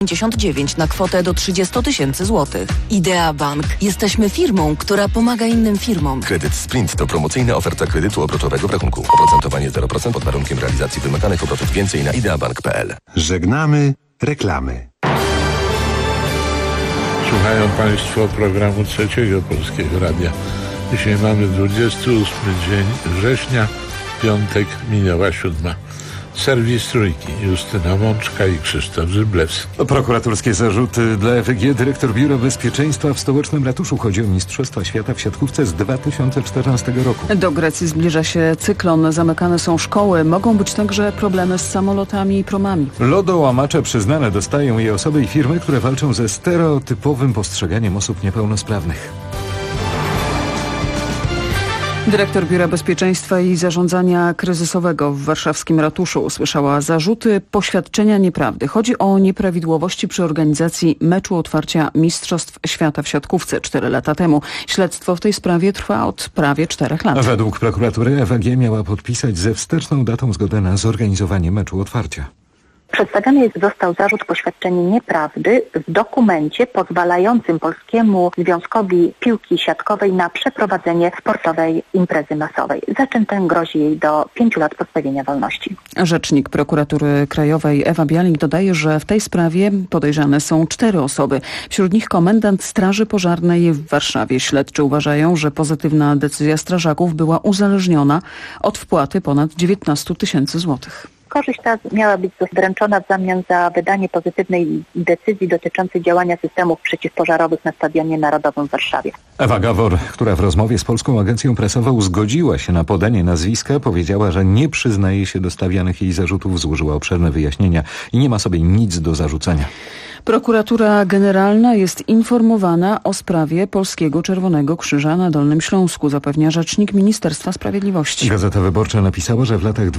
59 na kwotę do 30 000 złotych. Idea Bank. Jesteśmy firmą, która pomaga innym firmom. Kredyt Sprint to promocyjna oferta kredytu obrotowego w rachunku. Oprocentowanie 0% pod warunkiem realizacji wymaganych obrotów. Więcej na ideabank.pl. Żegnamy reklamy. Słuchają Państwo programu Trzeciego Polskiego Radia. Dzisiaj mamy 28 dzień września, piątek, minęła 7. Serwis Trójki, Justyna Mączka i Krzysztof Zyblewski. Prokuratorskie zarzuty dla EWG. Dyrektor Biura Bezpieczeństwa w stołecznym ratuszu. Chodzi o Mistrzostwa Świata w siatkówce z 2014 roku. Do Grecji zbliża się cyklon, zamykane są szkoły. Mogą być także problemy z samolotami i promami. Lodołamacze przyznane dostają je osoby i firmy, które walczą ze stereotypowym postrzeganiem osób niepełnosprawnych. Dyrektor Biura Bezpieczeństwa i Zarządzania Kryzysowego w warszawskim ratuszu usłyszała zarzuty poświadczenia nieprawdy. Chodzi o nieprawidłowości przy organizacji meczu otwarcia Mistrzostw Świata w siatkówce 4 lata temu. Śledztwo w tej sprawie trwa od prawie 4 lat. Według prokuratury EWG miała podpisać ze wsteczną datą zgodę na zorganizowanie meczu otwarcia. Przedstawiony został zarzut poświadczenia nieprawdy w dokumencie pozwalającym Polskiemu Związkowi Piłki Siatkowej na przeprowadzenie sportowej imprezy masowej. Za czym ten grozi jej do 5 lat pozbawienia wolności. Rzecznik Prokuratury Krajowej Ewa Bialik dodaje, że w tej sprawie podejrzane są 4 osoby. Wśród nich komendant Straży Pożarnej w Warszawie. Śledczy uważają, że pozytywna decyzja strażaków była uzależniona od wpłaty ponad 19 000 złotych. Korzyść ta miała być wręczona w zamian za wydanie pozytywnej decyzji dotyczącej działania systemów przeciwpożarowych na Stadionie Narodowym w Warszawie. Ewa Gawor, która w rozmowie z Polską Agencją Prasową zgodziła się na podanie nazwiska, powiedziała, że nie przyznaje się do stawianych jej zarzutów, złożyła obszerne wyjaśnienia i nie ma sobie nic do zarzucenia. Prokuratura Generalna jest informowana o sprawie Polskiego Czerwonego Krzyża na Dolnym Śląsku, zapewnia rzecznik Ministerstwa Sprawiedliwości. Gazeta Wyborcza napisała, że w latach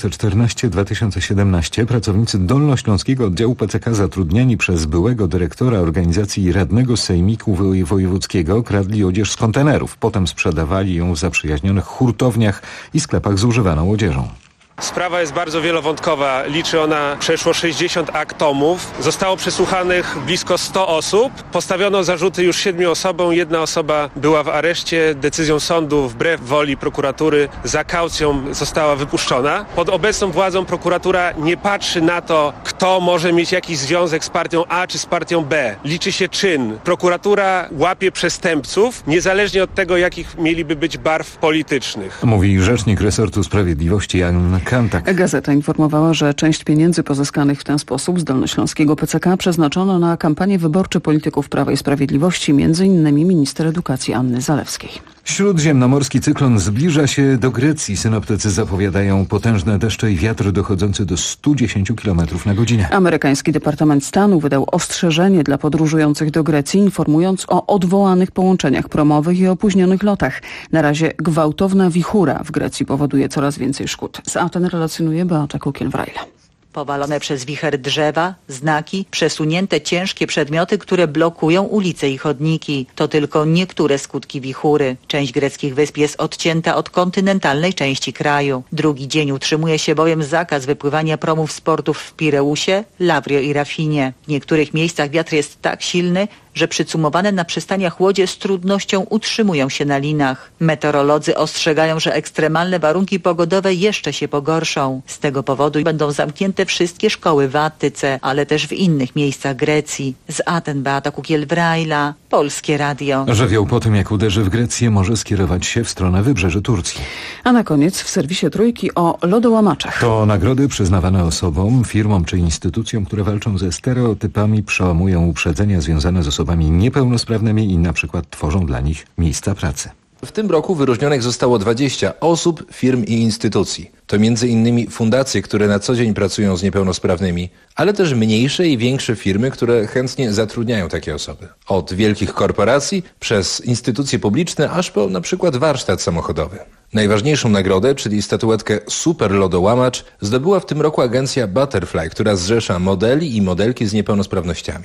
2014-2017 pracownicy Dolnośląskiego Oddziału PCK zatrudniani przez byłego dyrektora organizacji i radnego Sejmiku Wojewódzkiego kradli odzież z kontenerów. Potem sprzedawali ją w zaprzyjaźnionych hurtowniach i sklepach z używaną odzieżą. Sprawa jest bardzo wielowątkowa. Liczy ona przeszło 60 akt tomów. Zostało przesłuchanych blisko 100 osób. Postawiono zarzuty już 7 osobom. 1 osoba była w areszcie. Decyzją sądu wbrew woli prokuratury za kaucją została wypuszczona. Pod obecną władzą prokuratura nie patrzy na to, kto może mieć jakiś związek z partią A czy z partią B. Liczy się czyn. Prokuratura łapie przestępców, niezależnie od tego, jakich mieliby być barw politycznych. Mówi rzecznik resortu sprawiedliwości Jan Kantak. Gazeta informowała, że część pieniędzy pozyskanych w ten sposób z dolnośląskiego PCK przeznaczono na kampanię wyborcze polityków Prawa i Sprawiedliwości, m.in. minister edukacji Anny Zalewskiej. Śródziemnomorski cyklon zbliża się do Grecji. Synoptycy zapowiadają potężne deszcze i wiatr dochodzący do 110 km na godzinę. Amerykański Departament Stanu wydał ostrzeżenie dla podróżujących do Grecji, informując o odwołanych połączeniach promowych i opóźnionych lotach. Na razie gwałtowna wichura w Grecji powoduje coraz więcej szkód. Z Aten relacjonuje Beata Kukiel-Wrajla. Powalone przez wicher drzewa, znaki, przesunięte ciężkie przedmioty, które blokują ulice i chodniki. To tylko niektóre skutki wichury. Część greckich wysp jest odcięta od kontynentalnej części kraju. Drugi dzień utrzymuje się bowiem zakaz wypływania promów z portów w Pireusie, Lavrio i Rafinie. W niektórych miejscach wiatr jest tak silny, że przycumowane na przystaniach łodzie z trudnością utrzymują się na linach. Meteorolodzy ostrzegają, że ekstremalne warunki pogodowe jeszcze się pogorszą. Z tego powodu będą zamknięte wszystkie szkoły w Attyce, ale też w innych miejscach Grecji. Z Aten Beata Kukiel-Wrajla, Polskie Radio. Żywioł po tym, jak uderzy w Grecję, może skierować się w stronę wybrzeży Turcji. A na koniec w serwisie Trójki o lodołamaczach. To nagrody przyznawane osobom, firmom czy instytucjom, które walczą ze stereotypami, przełamują uprzedzenia związane z osobami niepełnosprawnymi i na przykład tworzą dla nich miejsca pracy. W tym roku wyróżnionych zostało 20 osób, firm i instytucji. To m.in. fundacje, które na co dzień pracują z niepełnosprawnymi, ale też mniejsze i większe firmy, które chętnie zatrudniają takie osoby. Od wielkich korporacji, przez instytucje publiczne, aż po na przykład warsztat samochodowy. Najważniejszą nagrodę, czyli statuetkę Super Lodołamacz, zdobyła w tym roku agencja Butterfly, która zrzesza modeli i modelki z niepełnosprawnościami.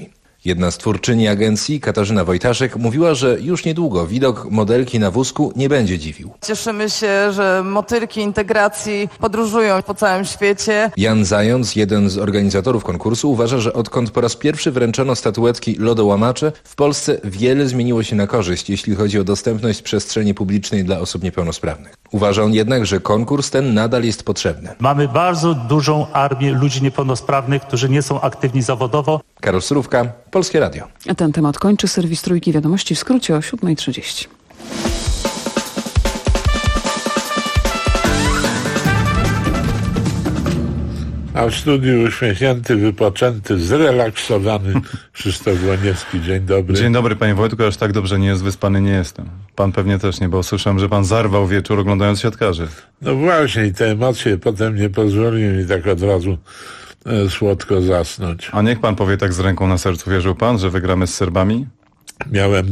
Jedna z twórczyni agencji, Katarzyna Wojtaszek, mówiła, że już niedługo widok modelki na wózku nie będzie dziwił. Cieszymy się, że motylki integracji podróżują po całym świecie. Jan Zając, jeden z organizatorów konkursu, uważa, że odkąd po raz pierwszy wręczono statuetki lodołamacze, w Polsce wiele zmieniło się na korzyść, jeśli chodzi o dostępność przestrzeni publicznej dla osób niepełnosprawnych. Uważa on jednak, że konkurs ten nadal jest potrzebny. Mamy bardzo dużą armię ludzi niepełnosprawnych, którzy nie są aktywni zawodowo. Karol Surówka, Polskie Radio. A ten temat kończy serwis Trójki Wiadomości w skrócie o 7:30. A w studiu uśmiechnięty, wypoczęty, zrelaksowany Krzysztof Łoniewski. Dzień dobry. Dzień dobry, panie Wojtku, aż tak dobrze nie jest wyspany nie jestem. Pan pewnie też nie, bo słyszałem, że pan zarwał wieczór oglądając Siatkarzy. No właśnie, i te emocje potem nie pozwoliły mi tak od razu słodko zasnąć. A niech pan powie tak z ręką na sercu, wierzył pan, że wygramy z Serbami? Miałem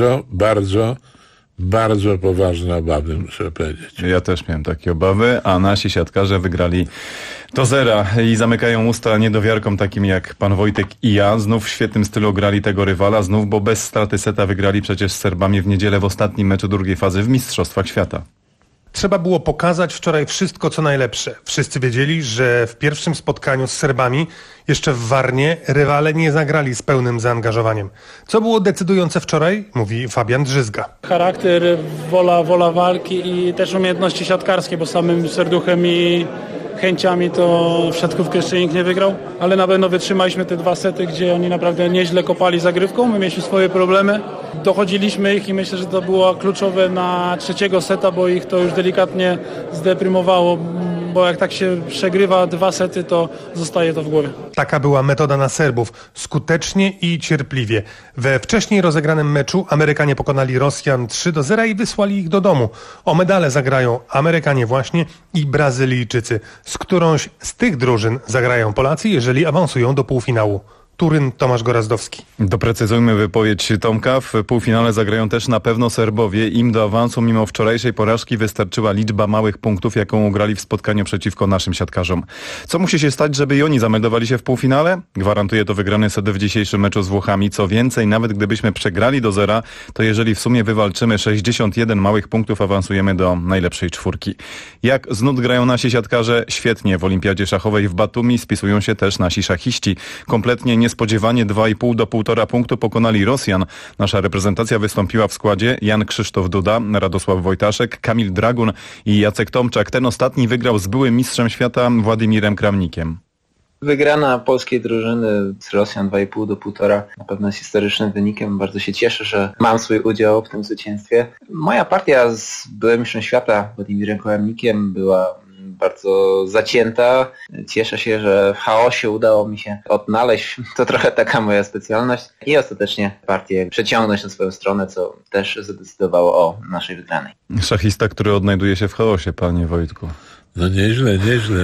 bardzo poważne obawy, muszę powiedzieć. Ja też miałem takie obawy, a nasi siatkarze wygrali do zera i zamykają usta niedowiarkom takim jak pan Wojtek i ja. Znów w świetnym stylu grali tego rywala, znów, bo bez straty seta wygrali przecież z Serbami w niedzielę w ostatnim meczu drugiej fazy w Mistrzostwach Świata. Trzeba było pokazać wczoraj wszystko, co najlepsze. Wszyscy wiedzieli, że w pierwszym spotkaniu z Serbami, jeszcze w Warnie, rywale nie zagrali z pełnym zaangażowaniem. Co było decydujące wczoraj, mówi Fabian Drzyzga. Charakter, wola walki i też umiejętności siatkarskie, bo samym serduchem i chęciami to w siatkówkę jeszcze nikt nie wygrał, ale na pewno wytrzymaliśmy te 2 sety, gdzie oni naprawdę nieźle kopali zagrywką, my mieliśmy swoje problemy, dochodziliśmy ich i myślę, że to było kluczowe na 3. seta, bo ich to już delikatnie zdeprymowało, bo jak tak się przegrywa 2 sety, to zostaje to w głowie. Taka była metoda na Serbów. Skutecznie i cierpliwie. We wcześniej rozegranym meczu Amerykanie pokonali Rosjan 3-0 i wysłali ich do domu. O medale zagrają Amerykanie właśnie i Brazylijczycy. Z którąś z tych drużyn zagrają Polacy, jeżeli awansują do półfinału. Turyn, Tomasz Gorazdowski. Doprecyzujmy wypowiedź Tomka. W półfinale zagrają też na pewno Serbowie. Im do awansu mimo wczorajszej porażki wystarczyła liczba małych punktów, jaką ugrali w spotkaniu przeciwko naszym siatkarzom. Co musi się stać, żeby i oni zameldowali się w półfinale? Gwarantuje to wygrany set w dzisiejszym meczu z Włochami. Co więcej, nawet gdybyśmy przegrali do zera, to jeżeli w sumie wywalczymy 61 małych punktów, awansujemy do najlepszej czwórki. Jak znów grają nasi siatkarze? Świetnie. W olimpiadzie szachowej w Batumi spisują się też nasi szachiści. Kompletnie niespodziewanie 2,5 do 1,5 punktu pokonali Rosjan. Nasza reprezentacja wystąpiła w składzie Jan Krzysztof Duda, Radosław Wojtaszek, Kamil Dragun i Jacek Tomczak. Ten ostatni wygrał z byłym mistrzem świata Władimirem Kramnikiem. Wygrana polskiej drużyny z Rosjan 2,5 do 1,5 na pewno jest historycznym wynikiem. Bardzo się cieszę, że mam swój udział w tym zwycięstwie. Moja partia z byłym mistrzem świata Władimirem Kramnikiem była bardzo zacięta. Cieszę się, że w chaosie udało mi się odnaleźć. To trochę taka moja specjalność. I ostatecznie partię przeciągnąć na swoją stronę, co też zadecydowało o naszej wygranej. Szachista, który odnajduje się w chaosie, panie Wojtku. No nieźle.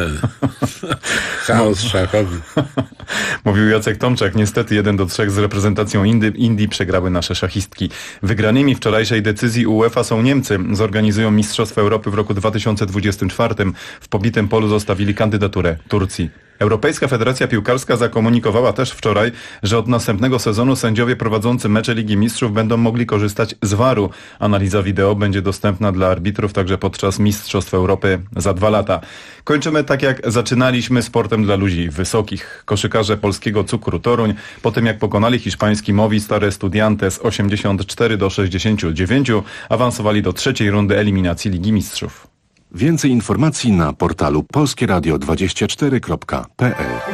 Chaos szachowy. Mówił Jacek Tomczak. Niestety 1-3 z reprezentacją Indii przegrały nasze szachistki. Wygranymi wczorajszej decyzji UEFA są Niemcy. Zorganizują Mistrzostwa Europy w roku 2024. W pobitym polu zostawili kandydaturę Turcji. Europejska Federacja Piłkarska zakomunikowała też wczoraj, że od następnego sezonu sędziowie prowadzący mecze Ligi Mistrzów będą mogli korzystać z VAR-u. Analiza wideo będzie dostępna dla arbitrów także podczas Mistrzostw Europy za 2 lata. Kończymy tak jak zaczynaliśmy, sportem dla ludzi wysokich. Koszykarze polskiego Cukru Toruń po tym jak pokonali hiszpański Movistar Estudiantes 84-69 awansowali do 3. rundy eliminacji Ligi Mistrzów. Więcej informacji na portalu polskieradio24.pl.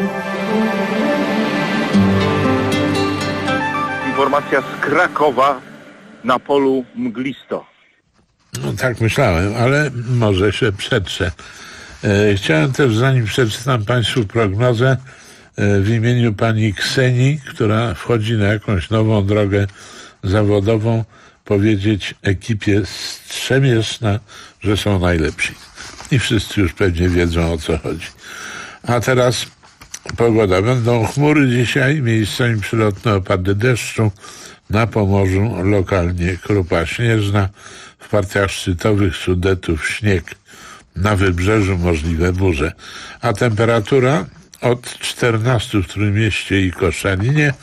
Informacja z Krakowa na polu mglisto. No tak myślałem, ale może się przetrze. Chciałem też, zanim przeczytam Państwu prognozę, w imieniu pani Ksenii, która wchodzi na jakąś nową drogę zawodową, powiedzieć ekipie Strzemieszna, że są najlepsi. I wszyscy już pewnie wiedzą, o co chodzi. A teraz pogoda. Będą chmury dzisiaj, miejscami przelotne opady deszczu, na Pomorzu lokalnie krupa śnieżna, w partiach szczytowych Sudetów śnieg, na wybrzeżu możliwe burze. A temperatura od 14 w Trójmieście i Koszalinie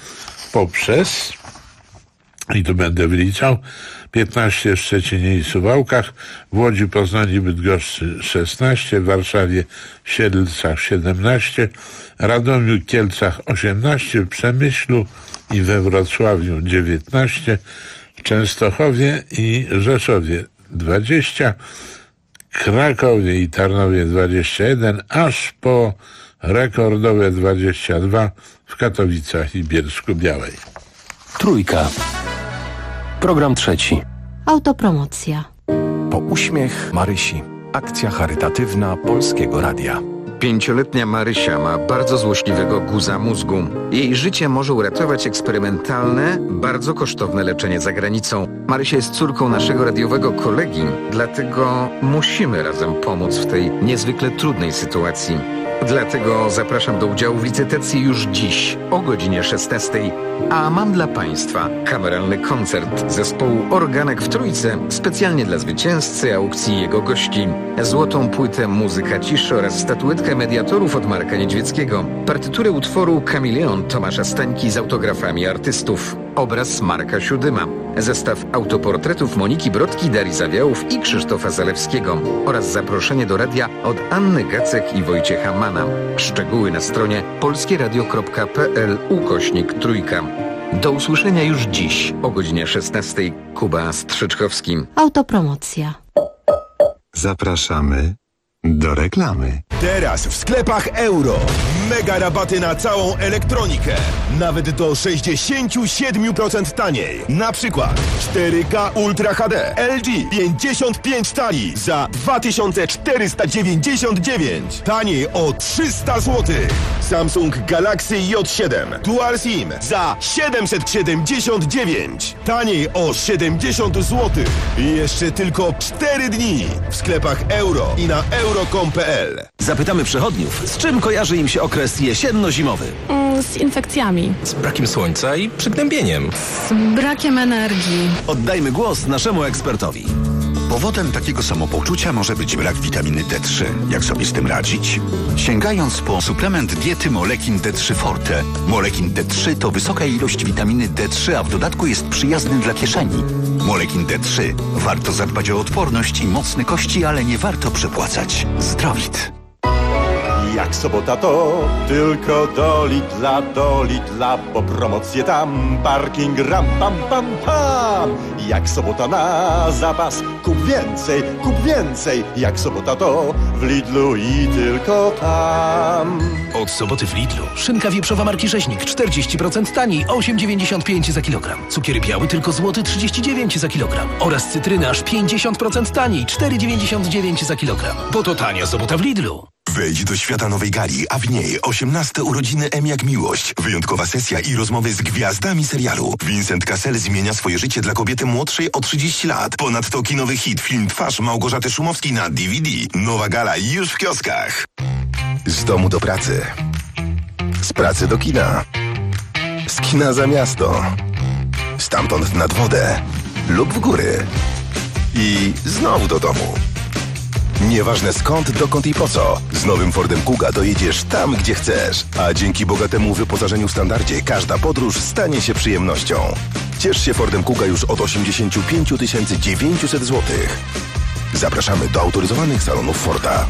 poprzez, i tu będę wliczał, 15 w Szczecinie i Suwałkach, w Łodzi, Poznaniu i Bydgoszczy 16, w Warszawie, Siedlcach 17, Radomiu, Kielcach 18, w Przemyślu i we Wrocławiu 19, w Częstochowie i Rzeszowie 20, Krakowie i Tarnowie 21, aż po rekordowe 22 w Katowicach i Bielsku-Białej. Trójka. Program trzeci. Autopromocja. Po uśmiech Marysi. Akcja charytatywna Polskiego Radia. 5-letnia Marysia ma bardzo złośliwego guza mózgu. Jej życie może uratować eksperymentalne, bardzo kosztowne leczenie za granicą. Marysia jest córką naszego radiowego kolegi, dlatego musimy razem pomóc w tej niezwykle trudnej sytuacji. Dlatego zapraszam do udziału w licytacji już dziś o godzinie 16. A mam dla Państwa kameralny koncert zespołu Organek w Trójce specjalnie dla zwycięzcy aukcji i jego gości. Złotą płytę Muzyka ciszy oraz statuetkę mediatorów od Marka Niedźwieckiego. Partyturę utworu Kameleon Tomasza Stańki z autografami artystów. Obraz Marka Siódyma. Zestaw autoportretów Moniki Brodki, Darii Zawiałów i Krzysztofa Zalewskiego. Oraz zaproszenie do radia od Anny Gacek i Wojciecha Mana. Szczegóły na stronie polskieradio.pl/trójka. Do usłyszenia już dziś o godzinie 16. Kuba Strzyczkowski. Autopromocja. Zapraszamy do reklamy. Teraz w sklepach Euro. Mega rabaty na całą elektronikę. Nawet do 67% taniej. Na przykład 4K Ultra HD LG 55 cali za 2499. Taniej o 300 zł. Samsung Galaxy J7 Dual SIM za 779. Taniej o 70 zł. I jeszcze tylko 4 dni w sklepach Euro i na euro.com.pl. Zapytamy przechodniów, z czym kojarzy im się okres jesienno-zimowy? Z infekcjami. Z brakiem słońca i przygnębieniem. Z brakiem energii. Oddajmy głos naszemu ekspertowi. Powodem takiego samopoczucia może być brak witaminy D3. Jak sobie z tym radzić? Sięgając po suplement diety Molekin D3 Forte. Molekin D3 to wysoka ilość witaminy D3, a w dodatku jest przyjazny dla kieszeni. Molekin D3. Warto zadbać o odporność i mocne kości, ale nie warto przepłacać. Zdrowit. Jak sobota to tylko do Lidla, bo promocje tam, parking ram pam pam pam. Jak sobota na zapas, kup więcej, jak sobota to w Lidlu i tylko tam. Od soboty w Lidlu. Szynka wieprzowa marki Rzeźnik 40% taniej, 8,95 za kilogram. Cukier biały tylko złoty 39 za kilogram. Oraz cytryny aż 50% taniej, 4,99 za kilogram. Bo to tania sobota w Lidlu. Wejdź do świata nowej gali, a w niej 18 urodziny M jak miłość. Wyjątkowa sesja i rozmowy z gwiazdami serialu. Vincent Cassel zmienia swoje życie dla kobiety młodszej o 30 lat. Ponadto kinowy hit, film Twarz Małgorzaty Szumowskiej na DVD. Nowa gala już w kioskach. Z domu do pracy. Z pracy do kina. Z kina za miasto. Stamtąd nad wodę. Lub w góry. I znowu do domu. Nieważne skąd, dokąd i po co. Z nowym Fordem Kuga dojedziesz tam, gdzie chcesz. A dzięki bogatemu wyposażeniu w standardzie każda podróż stanie się przyjemnością. Ciesz się Fordem Kuga już od 85 900 zł. Zapraszamy do autoryzowanych salonów Forda.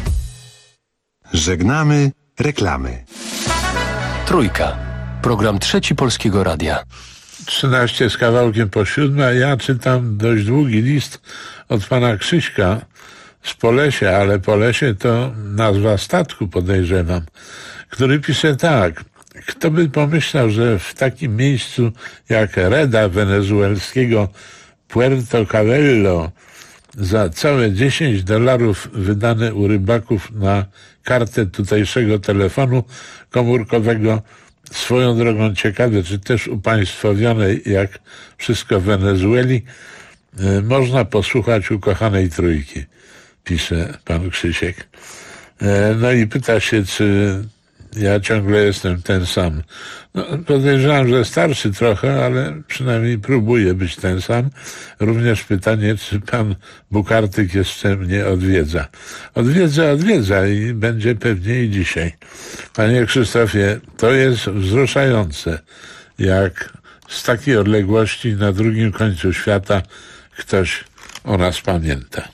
Żegnamy reklamy. Trójka. Program trzeci Polskiego Radia. 13 z kawałkiem po 7, a ja czytam dość długi list od pana Krzyśka z Polesia, ale Polesie to nazwa statku, podejrzewam, który pisze tak. Kto by pomyślał, że w takim miejscu jak Reda wenezuelskiego Puerto Cabello za całe $10 wydane u rybaków na kartę tutejszego telefonu komórkowego, swoją drogą ciekawe, czy też upaństwowionej jak wszystko w Wenezueli, można posłuchać ukochanej trójki, pisze pan Krzysiek. No i pyta się, czy ja ciągle jestem ten sam. No, podejrzewam, że starszy trochę, ale przynajmniej próbuję być ten sam. Również pytanie, czy pan Bukartyk jeszcze mnie odwiedza. Odwiedza i będzie pewnie i dzisiaj. Panie Krzysztofie, to jest wzruszające, jak z takiej odległości na drugim końcu świata ktoś o nas pamięta.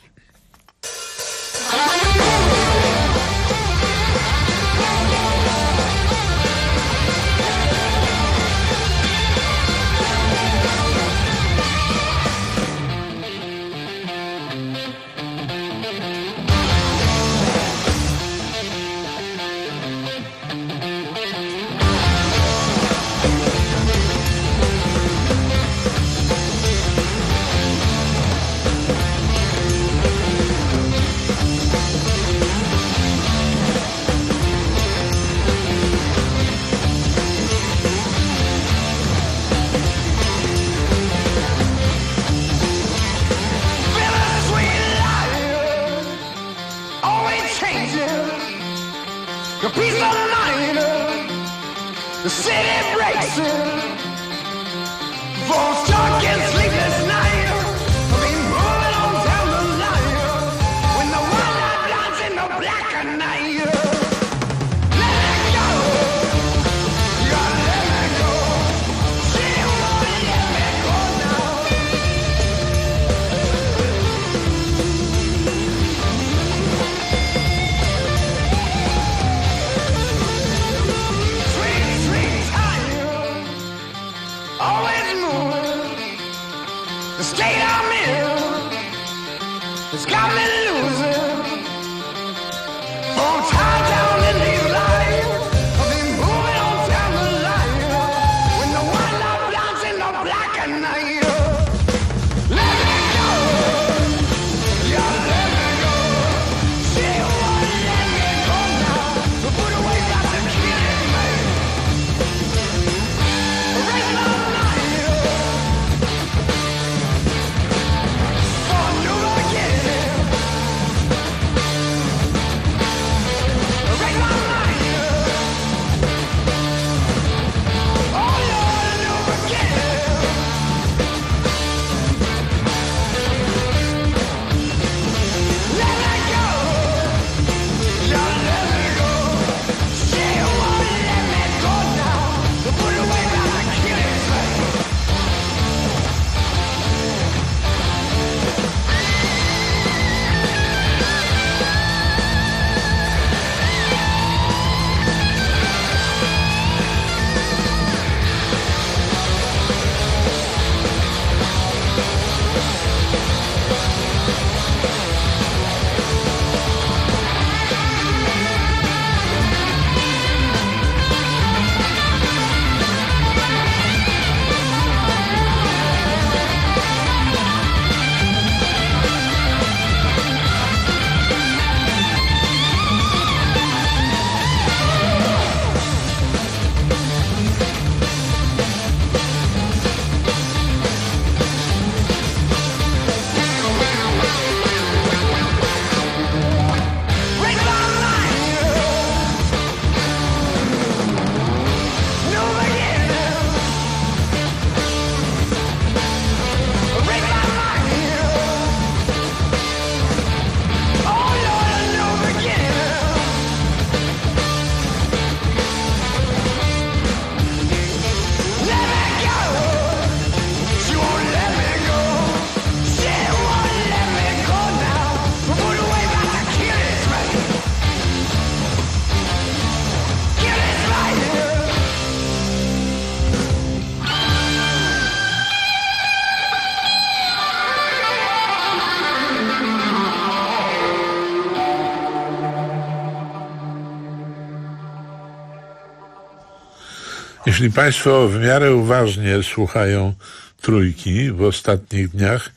Jeśli Państwo w miarę uważnie słuchają Trójki w ostatnich dniach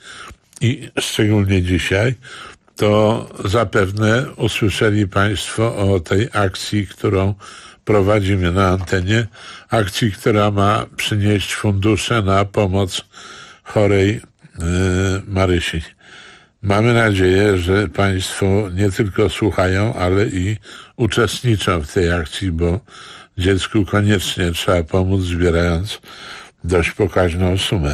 i szczególnie dzisiaj, to zapewne usłyszeli Państwo o tej akcji, którą prowadzimy na antenie. Akcji, która ma przynieść fundusze na pomoc chorej Marysi. Mamy nadzieję, że Państwo nie tylko słuchają, ale i uczestniczą w tej akcji, bo dziecku koniecznie trzeba pomóc, zbierając dość pokaźną sumę.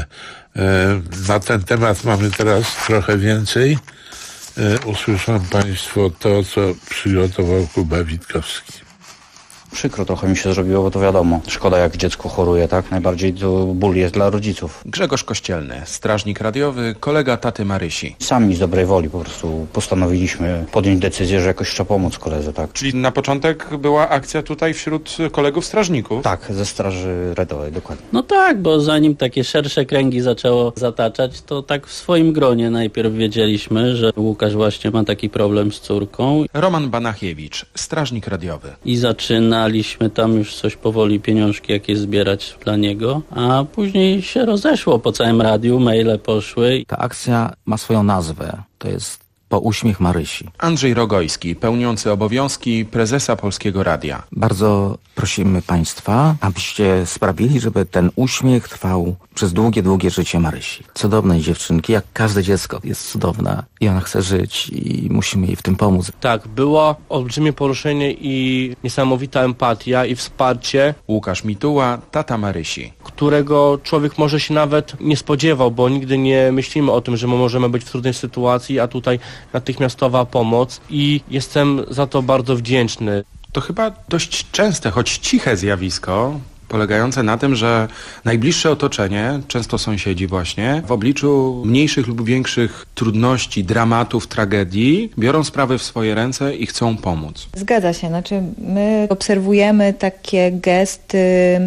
Na ten temat mamy teraz trochę więcej. Usłyszą Państwo to, co przygotował Kuba Witkowski. Przykro trochę mi się zrobiło, bo to wiadomo, szkoda jak dziecko choruje, tak? Najbardziej to ból jest dla rodziców. Grzegorz Kościelny, strażnik radiowy, kolega taty Marysi. Sami z dobrej woli po prostu postanowiliśmy podjąć decyzję, że jakoś trzeba pomóc koledze, tak? Czyli na początek była akcja tutaj wśród kolegów strażników? Tak, ze Straży Radowej, dokładnie. No tak, bo zanim takie szersze kręgi zaczęło zataczać, to tak w swoim gronie najpierw wiedzieliśmy, że Łukasz właśnie ma taki problem z córką. Roman Banachiewicz, strażnik radiowy. I zaczynaliśmy tam już coś powoli, pieniążki jakieś zbierać dla niego, a później się rozeszło po całym radiu, maile poszły. Ta akcja ma swoją nazwę, to jest Po uśmiech Marysi. Andrzej Rogojski, pełniący obowiązki prezesa Polskiego Radia. Bardzo prosimy Państwa, abyście sprawili, żeby ten uśmiech trwał przez długie, długie życie Marysi. Cudownej dziewczynki, jak każde dziecko jest cudowna i ona chce żyć i musimy jej w tym pomóc. Tak, było olbrzymie poruszenie i niesamowita empatia i wsparcie. Łukasz Mituła, tata Marysi. Którego człowiek może się nawet nie spodziewał, bo nigdy nie myślimy o tym, że my możemy być w trudnej sytuacji, a tutaj natychmiastowa pomoc i jestem za to bardzo wdzięczny. To chyba dość częste, choć ciche zjawisko, polegające na tym, że najbliższe otoczenie, często sąsiedzi właśnie, w obliczu mniejszych lub większych trudności, dramatów, tragedii, biorą sprawy w swoje ręce i chcą pomóc. Zgadza się, znaczy my obserwujemy takie gesty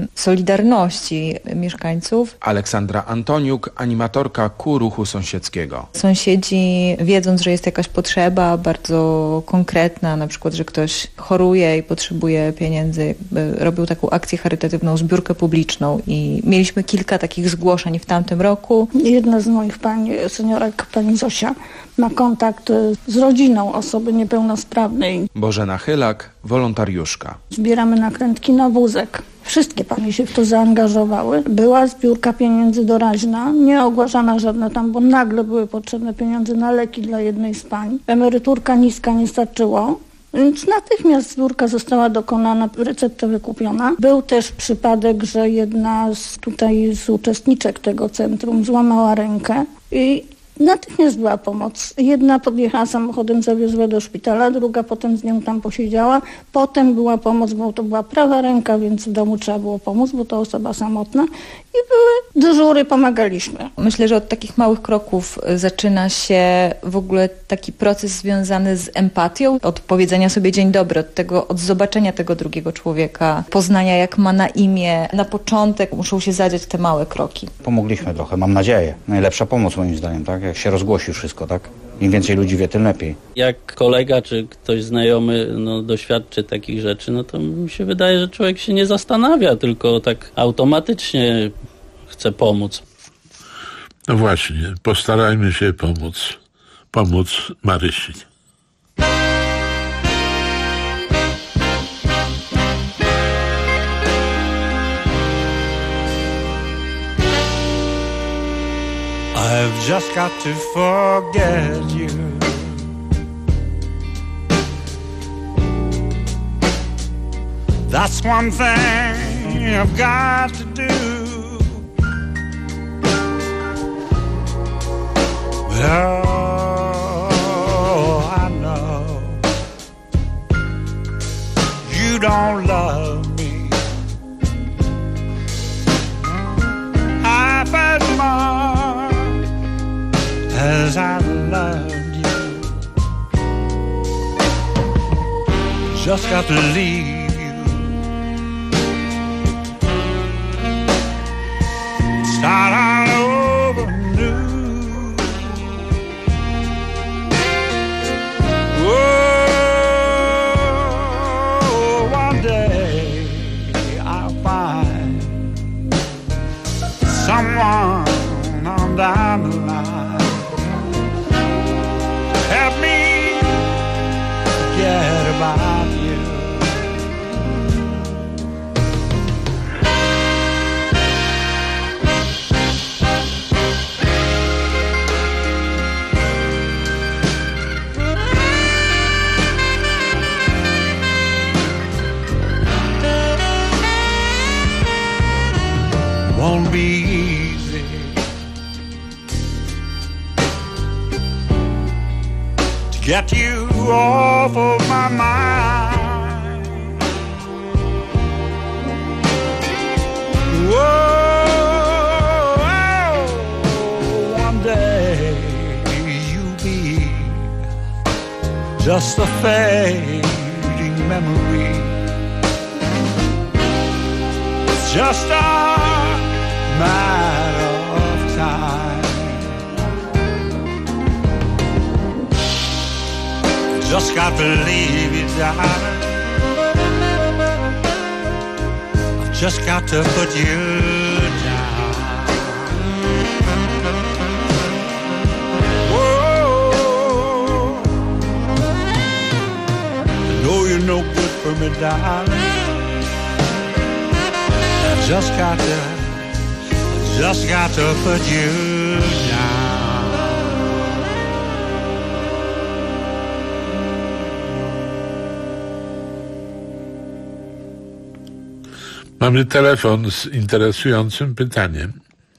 solidarności mieszkańców. Aleksandra Antoniuk, animatorka KU Ruchu Sąsiedzkiego. Sąsiedzi, wiedząc, że jest jakaś potrzeba bardzo konkretna, na przykład, że ktoś choruje i potrzebuje pieniędzy, robił taką akcję charytatywną, zbiórkę publiczną i mieliśmy kilka takich zgłoszeń w tamtym roku. Jedna z moich seniorek, pani Zosia, ma kontakt z rodziną osoby niepełnosprawnej. Bożena Chylak, wolontariuszka. Zbieramy nakrętki na wózek. Wszystkie panie się w to zaangażowały. Była zbiórka pieniędzy doraźna, nie ogłaszana żadna tam, bo nagle były potrzebne pieniądze na leki dla jednej z pań. Emeryturka niska nie starczyło. Więc natychmiast zbiórka została dokonana, recepta wykupiona. Był też przypadek, że jedna z uczestniczek tego centrum złamała rękę i natychmiast była pomoc. Jedna podjechała samochodem, zawiozła do szpitala, druga potem z nią tam posiedziała. Potem była pomoc, bo to była prawa ręka, więc w domu trzeba było pomóc, bo to osoba samotna. I były dyżury, pomagaliśmy. Myślę, że od takich małych kroków zaczyna się w ogóle taki proces związany z empatią. Od powiedzenia sobie dzień dobry, od zobaczenia tego drugiego człowieka, poznania jak ma na imię. Na początek muszą się zadziać te małe kroki. Pomogliśmy trochę, mam nadzieję. Najlepsza pomoc moim zdaniem, tak? Jak się rozgłosi wszystko, tak? Im więcej ludzi wie, tym lepiej. Jak kolega czy ktoś znajomy doświadczy takich rzeczy, to mi się wydaje, że człowiek się nie zastanawia, tylko tak automatycznie chce pomóc. No właśnie, postarajmy się pomóc Marysi. I've just got to forget you. That's one thing I've got to do. But oh, I know you don't love me. I've had more as I loved you. Just got to leave you. Start all over new. Oh, one day I'll find someone on down the line. Help me forget about you. Won't be easy to get you off of my mind. just a fading memory. It's just a matter of time. Just got to leave you, darling. I've just got to put you down. Whoa, I know you're no good for me, darling. I've just got to put you down. Mamy telefon z interesującym pytaniem.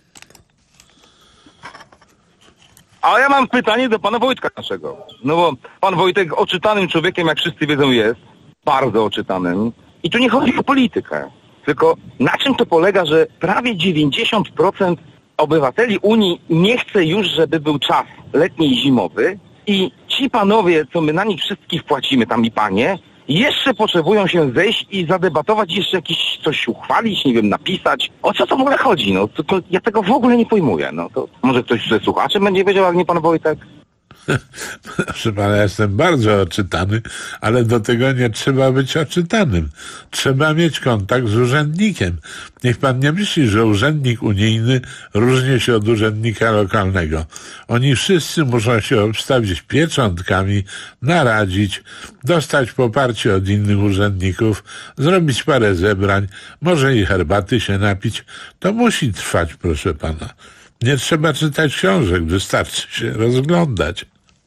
A ja mam pytanie do pana Wojtka naszego. No bo pan Wojtek oczytanym człowiekiem, jak wszyscy wiedzą, jest. Bardzo oczytanym. I tu nie chodzi o politykę. Tylko na czym to polega, że prawie 90% obywateli Unii nie chce już, żeby był czas letni i zimowy. I ci panowie, co my na nich wszystkich płacimy, tam i panie, jeszcze potrzebują się zejść i zadebatować, jeszcze jakieś coś uchwalić, nie wiem, napisać. O co to w ogóle chodzi? No, to ja tego w ogóle nie pojmuję. No, to może ktoś ze słuchaczem będzie wiedział, jak nie pan Wojtek? Proszę pana, ja jestem bardzo oczytany, ale do tego nie trzeba być oczytanym. Trzeba mieć kontakt z urzędnikiem. Niech pan nie myśli, że urzędnik unijny różni się od urzędnika lokalnego. Oni wszyscy muszą się obstawić pieczątkami, naradzić, dostać poparcie od innych urzędników, zrobić parę zebrań, może i herbaty się napić. To musi trwać, proszę pana. Nie trzeba czytać książek, wystarczy się rozglądać.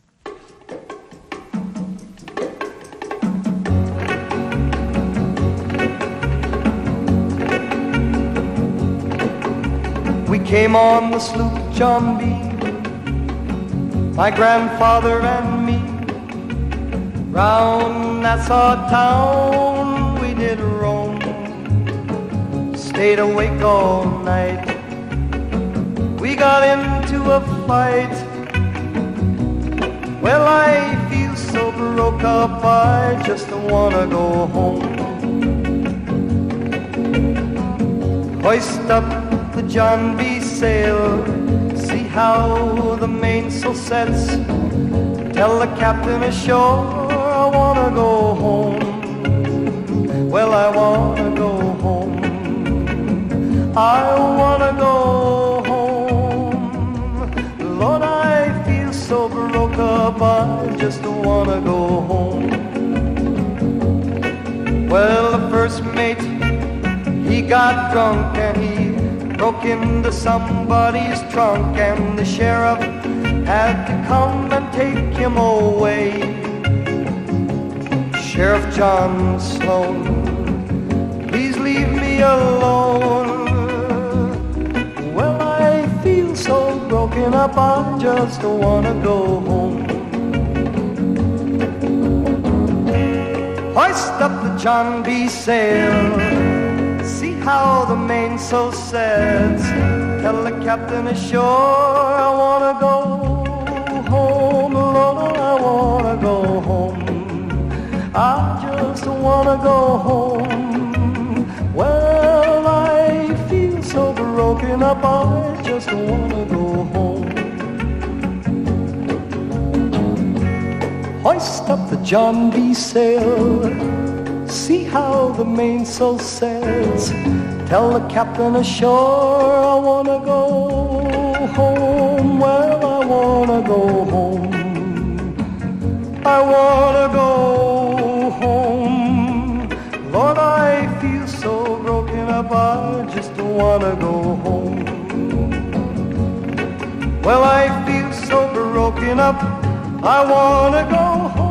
We came on the sloop John B, my grandfather and me. Round Nassau town we did roam, stayed awake all night. We got into a fight. Well, I feel so broke up, I just wanna go home. Hoist up the John B. sail, see how the mainsail sets. Tell the captain ashore I wanna go home. Well, I wanna go home. I wanna go home. Lord, I feel so broke up, I just wanna go home. Well, the first mate, he got drunk and he broke into somebody's trunk, and the sheriff had to come and take him away. Sheriff John Sloan, please leave me alone. Well, I feel so broken up, I just wanna go home. Hoist up the John B. sail, see how the mainsail sets. Tell the captain ashore I wanna go home. Lord, I wanna go home. I just wanna go home. Well, I feel so broken up, I just wanna go home. Hoist up the John B. sail, see how the mainsail sets. Tell the captain ashore I wanna go home. Well, I wanna go home. I wanna go home. Lord, I feel so broken up, I just wanna go home. Well, I feel so broken up, I wanna go home.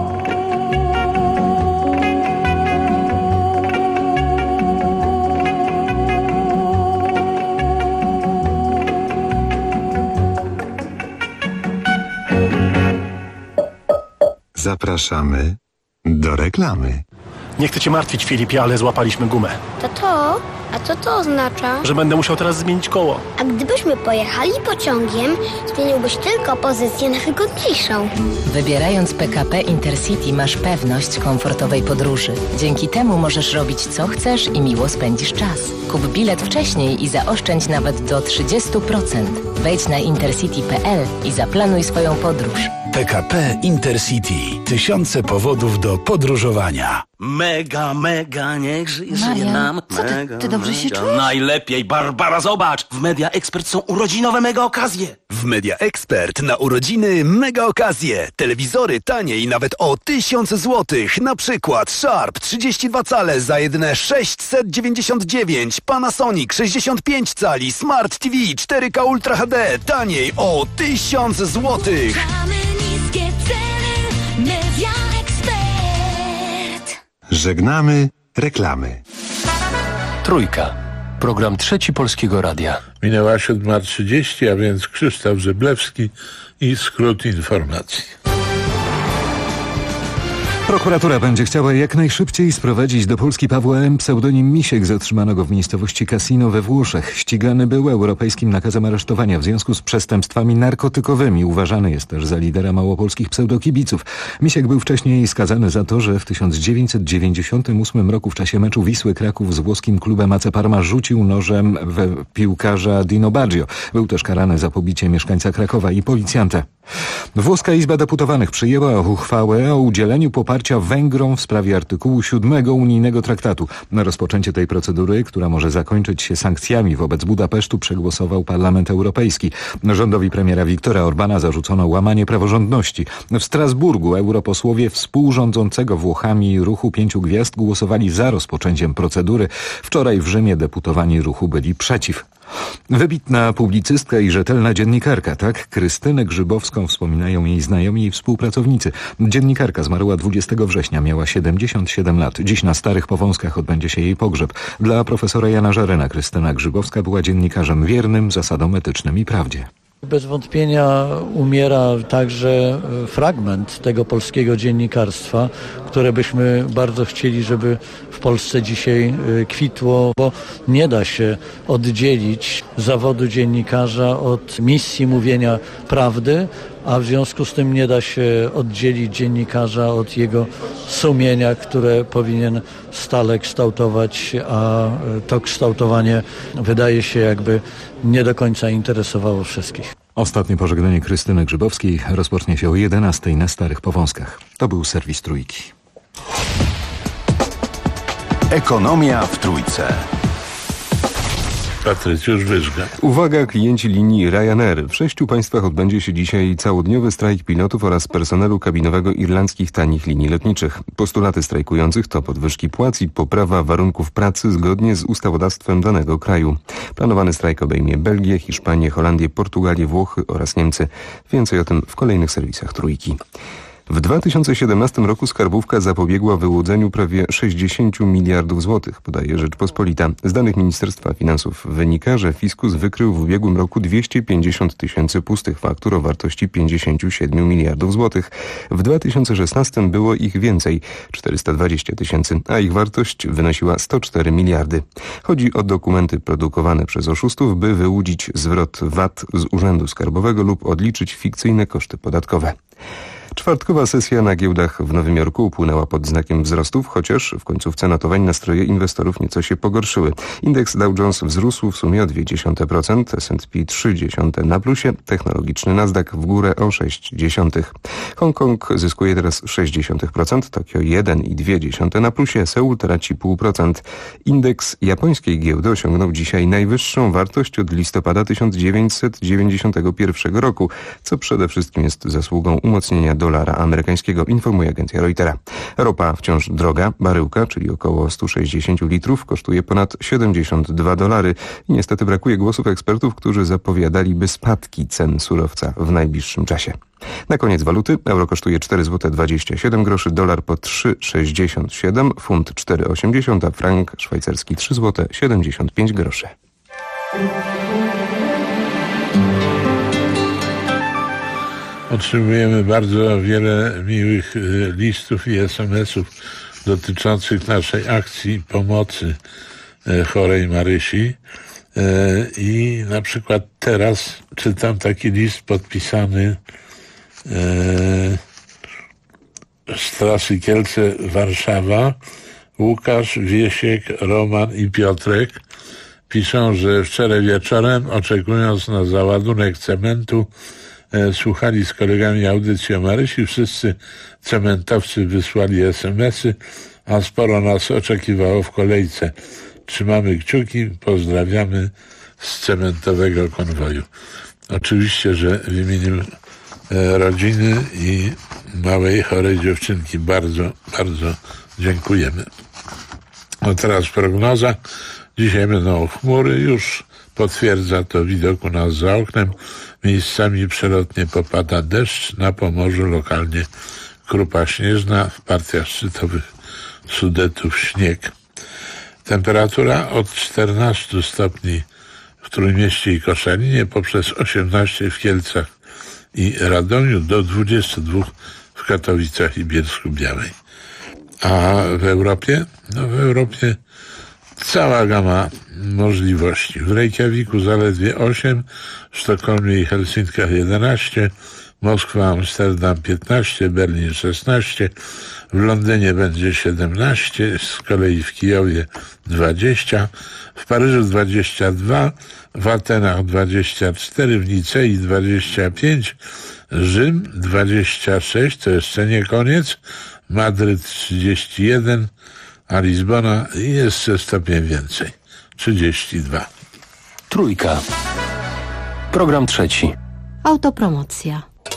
Zapraszamy do reklamy. Nie chcę cię martwić, Filipie, ale złapaliśmy gumę. Tato, A co to oznacza? Że będę musiał teraz zmienić koło. A gdybyśmy pojechali pociągiem, zmieniłbyś tylko pozycję na wygodniejszą. Wybierając PKP Intercity masz pewność komfortowej podróży. Dzięki temu możesz robić co chcesz i miło spędzisz czas. Kup bilet wcześniej i zaoszczędź nawet do 30%. Wejdź na intercity.pl i zaplanuj swoją podróż. PKP Intercity. Tysiące powodów do podróżowania. Mega, niech żyje nam. Ty dobrze się czujesz? Najlepiej, Barbara, zobacz! W Media Expert są urodzinowe mega okazje. W Media Expert na urodziny mega okazje. Telewizory taniej nawet o 1000 zł. Na przykład Sharp 32 cale za jedyne 699. Panasonic 65 cali. Smart TV 4K Ultra HD taniej o 1000 zł. Media Expert. Żegnamy reklamy. Trójka. Program Trzeci Polskiego Radia. Minęła 7:30, a więc Krzysztof Zyblewski i skrót informacji. Prokuratura będzie chciała jak najszybciej sprowadzić do Polski Pawła M., pseudonim Misiek. Zatrzymano go w miejscowości Cassino we Włoszech. Ścigany był europejskim nakazem aresztowania w związku z przestępstwami narkotykowymi. Uważany jest też za lidera małopolskich pseudokibiców. Misiek był wcześniej skazany za to, że w 1998 roku w czasie meczu Wisły Kraków z włoskim klubem AC Parma rzucił nożem w piłkarza Dino Baggio. Był też karany za pobicie mieszkańca Krakowa i policjanta. Włoska Izba Deputowanych przyjęła uchwałę o udzieleniu poparcia Węgrom w sprawie artykułu 7 unijnego traktatu. Na rozpoczęcie tej procedury, która może zakończyć się sankcjami wobec Budapesztu, przegłosował Parlament Europejski. Rządowi premiera Viktora Orbana zarzucono łamanie praworządności. W Strasburgu europosłowie współrządzącego Włochami Ruchu Pięciu Gwiazd głosowali za rozpoczęciem procedury. Wczoraj w Rzymie deputowani ruchu byli przeciw. Wybitna publicystka i rzetelna dziennikarka, tak? Krystynę Grzybowską wspominają jej znajomi i współpracownicy. Dziennikarka zmarła 20 września, miała 77 lat. Dziś na Starych Powązkach odbędzie się jej pogrzeb. Dla profesora Jana Żaryna Krystyna Grzybowska była dziennikarzem wiernym zasadom etycznym i prawdzie. Bez wątpienia umiera także fragment tego polskiego dziennikarstwa, które byśmy bardzo chcieli, żeby w Polsce dzisiaj kwitło, bo nie da się oddzielić zawodu dziennikarza od misji mówienia prawdy, a w związku z tym nie da się oddzielić dziennikarza od jego sumienia, które powinien stale kształtować, a to kształtowanie wydaje się jakby nie do końca interesowało wszystkich. Ostatnie pożegnanie Krystyny Grzybowskiej rozpocznie się o 11:00 na Starych Powązkach. To był serwis Trójki. Ekonomia w Trójce. Patrycjusz Wyżga. Uwaga, klienci linii Ryanair. W 6 państwach odbędzie się dzisiaj całodniowy strajk pilotów oraz personelu kabinowego irlandzkich tanich linii lotniczych. Postulaty strajkujących to podwyżki płac i poprawa warunków pracy zgodnie z ustawodawstwem danego kraju. Planowany strajk obejmie Belgię, Hiszpanię, Holandię, Portugalię, Włochy oraz Niemcy. Więcej o tym w kolejnych serwisach Trójki. W 2017 roku skarbówka zapobiegła wyłudzeniu prawie 60 miliardów złotych, podaje Rzeczpospolita. Z danych Ministerstwa Finansów wynika, że fiskus wykrył w ubiegłym roku 250 tysięcy pustych faktur o wartości 57 miliardów złotych. W 2016 było ich więcej, 420 tysięcy, a ich wartość wynosiła 104 miliardy. Chodzi o dokumenty produkowane przez oszustów, by wyłudzić zwrot VAT z Urzędu Skarbowego lub odliczyć fikcyjne koszty podatkowe. Czwartkowa sesja na giełdach w Nowym Jorku upłynęła pod znakiem wzrostów, chociaż w końcówce notowań nastroje inwestorów nieco się pogorszyły. Indeks Dow Jones wzrósł w sumie o 0,2%, S&P 0,3% na plusie, technologiczny Nasdaq w górę o 0,6%. Hongkong zyskuje teraz 0,6%, Tokio 1,2% na plusie, Seul traci 0,5%. Indeks japońskiej giełdy osiągnął dzisiaj najwyższą wartość od listopada 1991 roku, co przede wszystkim jest zasługą umocnienia dolara amerykańskiego, informuje agencja Reutera. Ropa wciąż droga, baryłka, czyli około 160 litrów, kosztuje ponad $72 i niestety brakuje głosów ekspertów, którzy zapowiadaliby spadki cen surowca w najbliższym czasie. Na koniec waluty. Euro kosztuje 4,27 zł, dolar po 3,67, funt 4,80, a frank szwajcarski 3,75 zł. Otrzymujemy bardzo wiele miłych listów i SMS-ów dotyczących naszej akcji pomocy chorej Marysi. I na przykład teraz czytam taki list podpisany z trasy Kielce-Warszawa. Łukasz, Wiesiek, Roman i Piotrek piszą, że wczoraj wieczorem, oczekując na załadunek cementu, słuchali z kolegami audycji o Marysi. Wszyscy cementowcy wysłali SMS-y, a sporo nas oczekiwało w kolejce. Trzymamy kciuki, pozdrawiamy z cementowego konwoju. Oczywiście, że w imieniu rodziny i małej chorej dziewczynki bardzo, bardzo dziękujemy. A teraz prognoza. Dzisiaj będą chmury, już potwierdza to widok u nas za oknem. Miejscami przelotnie popada deszcz, na Pomorzu lokalnie krupa śnieżna, w partiach szczytowych Sudetów śnieg. Temperatura od 14 stopni w Trójmieście i Koszalinie poprzez 18 w Kielcach i Radomiu do 22 w Katowicach i Bielsku-Białej. A w Europie? No w Europie cała gama możliwości. W Reykjaviku zaledwie 8, w Sztokholmie i Helsinkach 11, Moskwa, Amsterdam 15, Berlin 16, w Londynie będzie 17, z kolei w Kijowie 20, w Paryżu 22, w Atenach 24, w Nicei 25, Rzym 26, to jeszcze nie koniec, Madryt 31, a Lizbona jeszcze stopień więcej, 32. Trójka. Program trzeci. Autopromocja.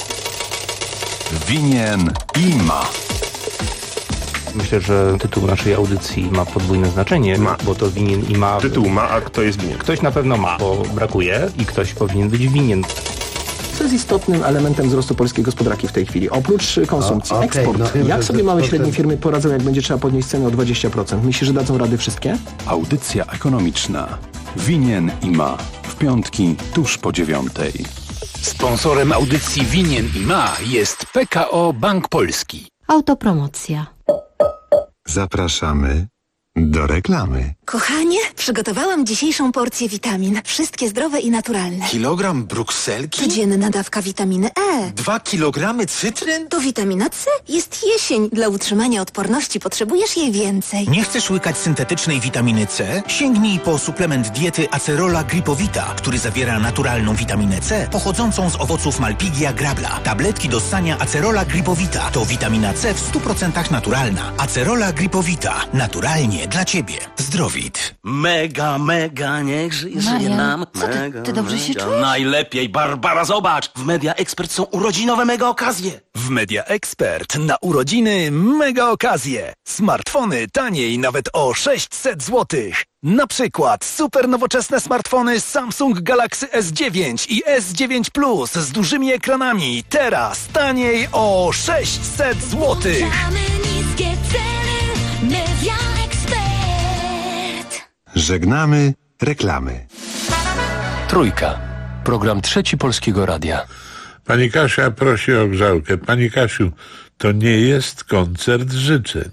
Winien i ma. Myślę, że tytuł naszej audycji ma podwójne znaczenie, bo to winien i ma... Tytuł ma, a kto jest winien? Ktoś na pewno ma, bo brakuje i ktoś powinien być winien. Co jest istotnym elementem wzrostu polskiej gospodarki w tej chwili? Oprócz konsumpcji, eksport. Jak sobie małe i średnie firmy poradzą, jak będzie trzeba podnieść cenę o 20%? Myślisz, że dadzą rady wszystkie? Audycja ekonomiczna. Winien i ma. W piątki tuż po 9. Sponsorem audycji Winien i ma jest PKO Bank Polski. Autopromocja. Zapraszamy do reklamy. Kochanie, przygotowałam dzisiejszą porcję witamin. Wszystkie zdrowe i naturalne. Kilogram brukselki? Codzienna dawka witaminy E. 2 kilogramy cytryn? To witamina C. Jest jesień. Dla utrzymania odporności potrzebujesz jej więcej. Nie chcesz łykać syntetycznej witaminy C? Sięgnij po suplement diety Acerola Gripowita, który zawiera naturalną witaminę C pochodzącą z owoców Malpighia grabla. Tabletki do ssania Acerola Gripowita to witamina C w 100% naturalna. Acerola Gripowita. Naturalnie dla Ciebie. Zdrowit. Mega, niech żyje nam. Co ty dobrze się czujesz? Najlepiej, Barbara, zobacz! W Media Expert są urodzinowe mega okazje. W Media Expert na urodziny mega okazje. Smartfony taniej nawet o 600 zł. Na przykład super nowoczesne smartfony Samsung Galaxy S9 i S9 Plus z dużymi ekranami. Teraz taniej o 600 zł. Niskie ceny. Media Expert. Żegnamy reklamy. Trójka. Program trzeci Polskiego Radia. Pani Kasia prosi o grzałkę. Pani Kasiu, to nie jest koncert życzeń.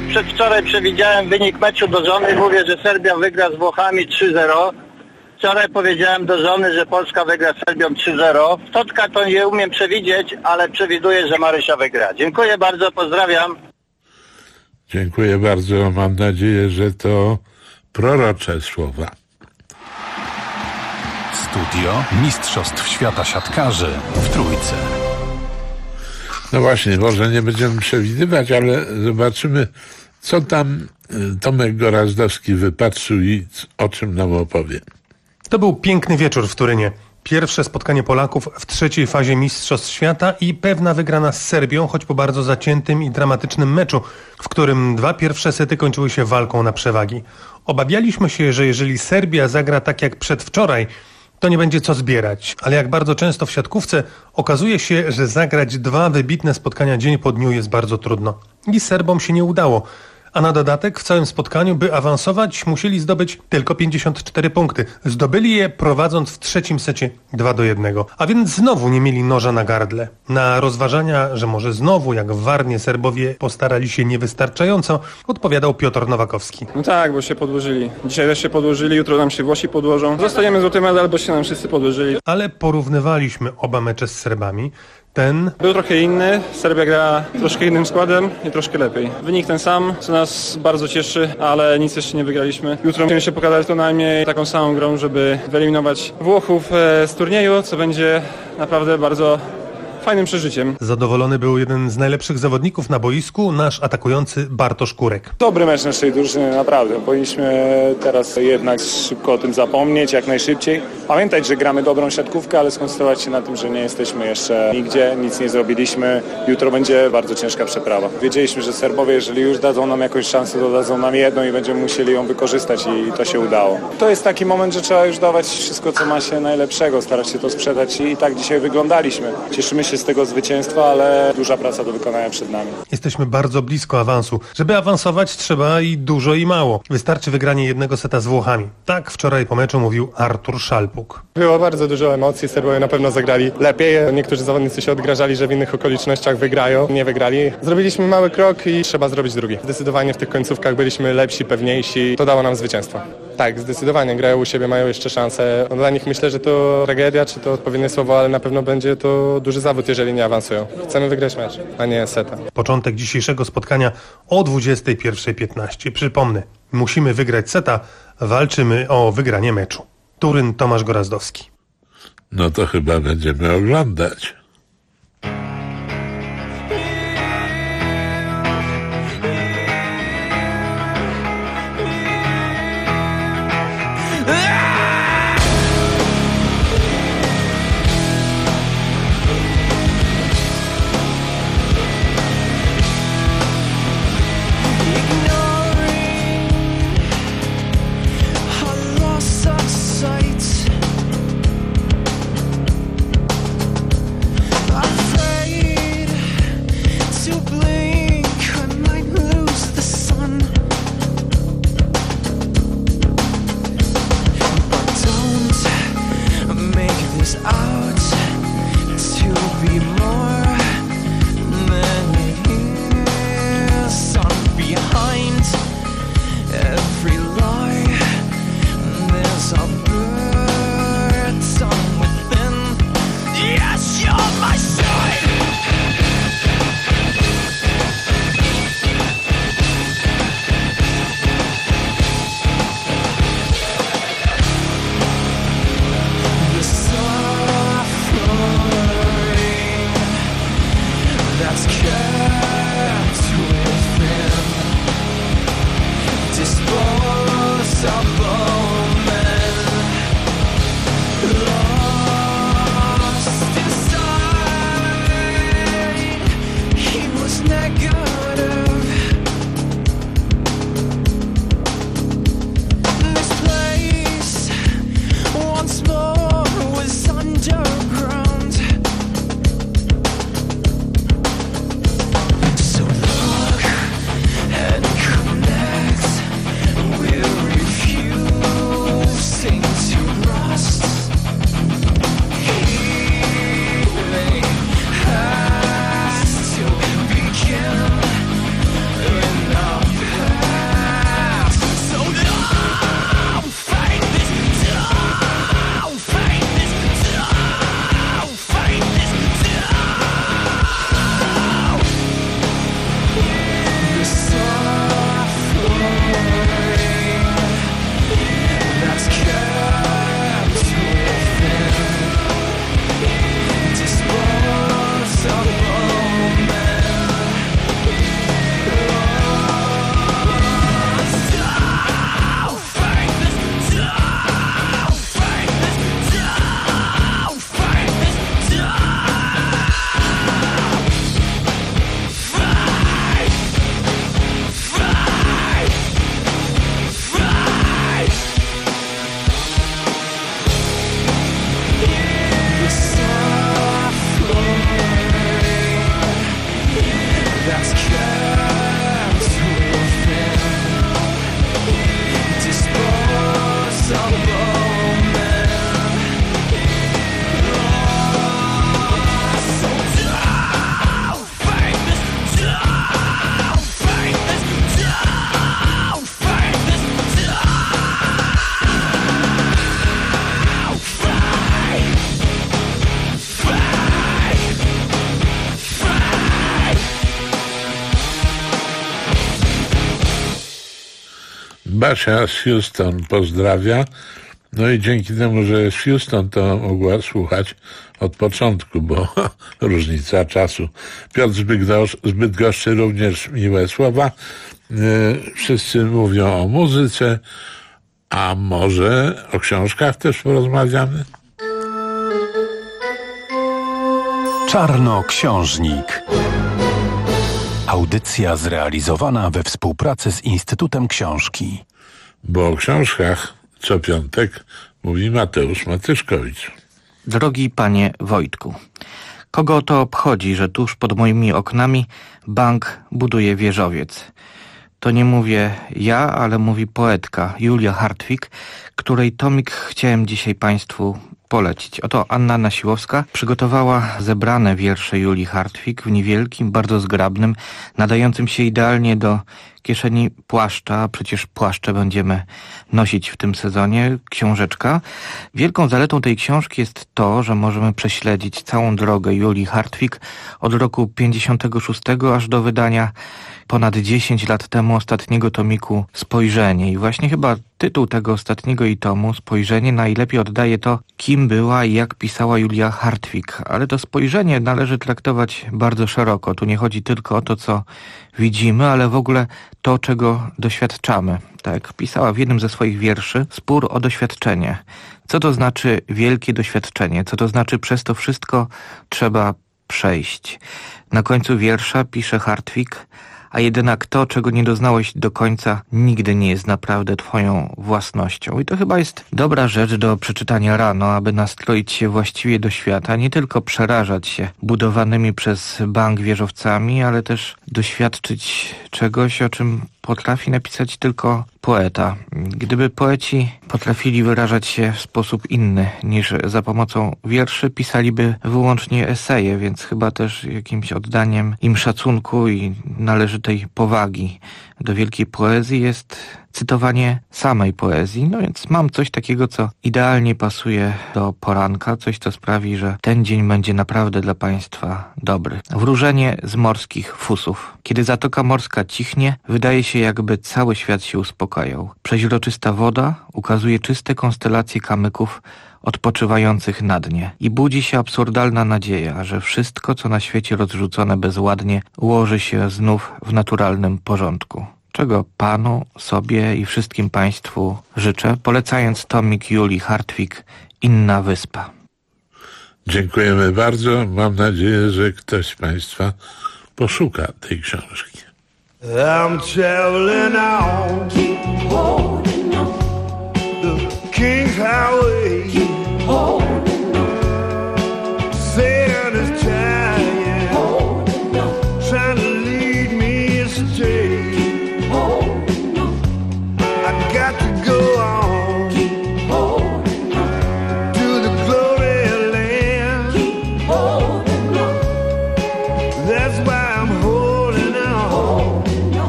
przedwczoraj przewidziałem wynik meczu do żony. Mówię, że Serbia wygra z Włochami 3-0. Wczoraj powiedziałem do żony, że Polska wygra z Serbią 3-0. W Totka to nie umiem przewidzieć, ale przewiduję, że Marysia wygra. Dziękuję bardzo, pozdrawiam. Dziękuję bardzo. Mam nadzieję, że to prorocze słowa. Studio Mistrzostw Świata Siatkarzy w Trójce. No właśnie, może nie będziemy przewidywać, ale zobaczymy, co tam Tomek Gorazdowski wypatrzył i o czym nam opowie. To był piękny wieczór w Turynie. Pierwsze spotkanie Polaków w trzeciej fazie Mistrzostw Świata i pewna wygrana z Serbią, choć po bardzo zaciętym i dramatycznym meczu, w którym 2 pierwsze sety kończyły się walką na przewagi. Obawialiśmy się, że jeżeli Serbia zagra tak jak przedwczoraj, to nie będzie co zbierać, ale jak bardzo często w siatkówce okazuje się, że zagrać 2 wybitne spotkania dzień po dniu jest bardzo trudno. I Serbom się nie udało. A na dodatek w całym spotkaniu, by awansować, musieli zdobyć tylko 54 punkty. Zdobyli je prowadząc w trzecim secie 2-1. A więc znowu nie mieli noża na gardle. Na rozważania, że może znowu, jak w Warnie, Serbowie postarali się niewystarczająco, odpowiadał Piotr Nowakowski. No tak, bo się podłożyli. Dzisiaj też się podłożyli, jutro nam się Włosi podłożą. Zostajemy złoty medal, bo się nam wszyscy podłożyli. Ale porównywaliśmy oba mecze z Serbami. Ten był trochę inny, Serbia gra troszkę innym składem i troszkę lepiej. Wynik ten sam, co nas bardzo cieszy, ale nic jeszcze nie wygraliśmy. Jutro musimy się pokazać co najmniej taką samą grą, żeby wyeliminować Włochów z turnieju, co będzie naprawdę bardzo fajnym przeżyciem. Zadowolony był jeden z najlepszych zawodników na boisku, nasz atakujący Bartosz Kurek. Dobry mecz naszej drużyny, naprawdę. Powinniśmy teraz jednak szybko o tym zapomnieć, jak najszybciej. Pamiętać, że gramy dobrą siatkówkę, ale skoncentrować się na tym, że nie jesteśmy jeszcze nigdzie, nic nie zrobiliśmy. Jutro będzie bardzo ciężka przeprawa. Wiedzieliśmy, że Serbowie, jeżeli już dadzą nam jakąś szansę, to dadzą nam jedną i będziemy musieli ją wykorzystać i to się udało. To jest taki moment, że trzeba już dawać wszystko, co ma się najlepszego, starać się to sprzedać i tak dzisiaj wyglądaliśmy. Cieszymy się z tego zwycięstwa, ale duża praca do wykonania przed nami. Jesteśmy bardzo blisko awansu. Żeby awansować, trzeba i dużo i mało. Wystarczy wygranie jednego seta z Włochami. Tak wczoraj po meczu mówił Artur Szalpuk. Było bardzo dużo emocji, Serbowie na pewno zagrali lepiej. Niektórzy zawodnicy się odgrażali, że w innych okolicznościach wygrają. Nie wygrali. Zrobiliśmy mały krok i trzeba zrobić drugi. Zdecydowanie w tych końcówkach byliśmy lepsi, pewniejsi. To dało nam zwycięstwo. Tak, zdecydowanie grają u siebie, mają jeszcze szansę. Dla nich myślę, że to tragedia, czy to odpowiednie słowo, ale na pewno będzie to duży zawód, jeżeli nie awansują. Chcemy wygrać mecz, a nie seta. Początek dzisiejszego spotkania o 21:15. Przypomnę, musimy wygrać seta, walczymy o wygranie meczu. Turyn, Tomasz Gorazdowski. No to chyba będziemy oglądać. Basia z Houston pozdrawia. No i dzięki temu, że jest Houston, to mogła słuchać od początku, bo różnica czasu. Piotr z Bydgoszczy również miłe słowa. Wszyscy mówią o muzyce, a może o książkach też porozmawiamy? Czarnoksiężnik. Audycja zrealizowana we współpracy z Instytutem Książki. Bo o książkach co piątek mówi Mateusz Matyszkowicz. Drogi panie Wojtku, kogo to obchodzi, że tuż pod moimi oknami bank buduje wieżowiec? To nie mówię ja, ale mówi poetka Julia Hartwig, której tomik chciałem dzisiaj państwu polecić. Oto Anna Nasiłowska przygotowała zebrane wiersze Julii Hartwig w niewielkim, bardzo zgrabnym, nadającym się idealnie do kieszeni płaszcza, a przecież płaszcze będziemy nosić w tym sezonie, książeczka. Wielką zaletą tej książki jest to, że możemy prześledzić całą drogę Julii Hartwig od roku 56 aż do wydania ponad 10 lat temu ostatniego tomiku Spojrzenie. I właśnie chyba tytuł tego ostatniego jej tomu, Spojrzenie, najlepiej oddaje to, kim była i jak pisała Julia Hartwig. Ale to spojrzenie należy traktować bardzo szeroko. Tu nie chodzi tylko o to, co widzimy, ale w ogóle to, czego doświadczamy. Tak, pisała w jednym ze swoich wierszy Spór o doświadczenie. Co to znaczy wielkie doświadczenie? Co to znaczy przez to wszystko trzeba przejść? Na końcu wiersza pisze Hartwig: a jednak to, czego nie doznałeś do końca, nigdy nie jest naprawdę twoją własnością. I to chyba jest dobra rzecz do przeczytania rano, aby nastroić się właściwie do świata, nie tylko przerażać się budowanymi przez bank wieżowcami, ale też doświadczyć czegoś, o czym potrafi napisać tylko poeta. Gdyby poeci potrafili wyrażać się w sposób inny niż za pomocą wierszy, pisaliby wyłącznie eseje, więc chyba też jakimś oddaniem im szacunku i należytej powagi do wielkiej poezji jest cytowanie samej poezji. No więc mam coś takiego, co idealnie pasuje do poranka, coś, co sprawi, że ten dzień będzie naprawdę dla państwa dobry. Wróżenie z morskich fusów. Kiedy zatoka morska cichnie, wydaje się, jakby cały świat się uspokajał. Przeźroczysta woda ukazuje czyste konstelacje kamyków odpoczywających na dnie. I budzi się absurdalna nadzieja, że wszystko, co na świecie rozrzucone bezładnie, ułoży się znów w naturalnym porządku. Czego panu, sobie i wszystkim państwu życzę, polecając tomik Julii Hartwig Inna wyspa. Dziękujemy bardzo. Mam nadzieję, że ktoś z państwa poszuka tej książki. I'm traveling on, keep holding on, the King's Highway, keep holding on, sand is trying, holding on, trying to lead me astray, keep holding on, I got to go on, keep holding on, to the glory land, keep holding on, that's why I'm holding on,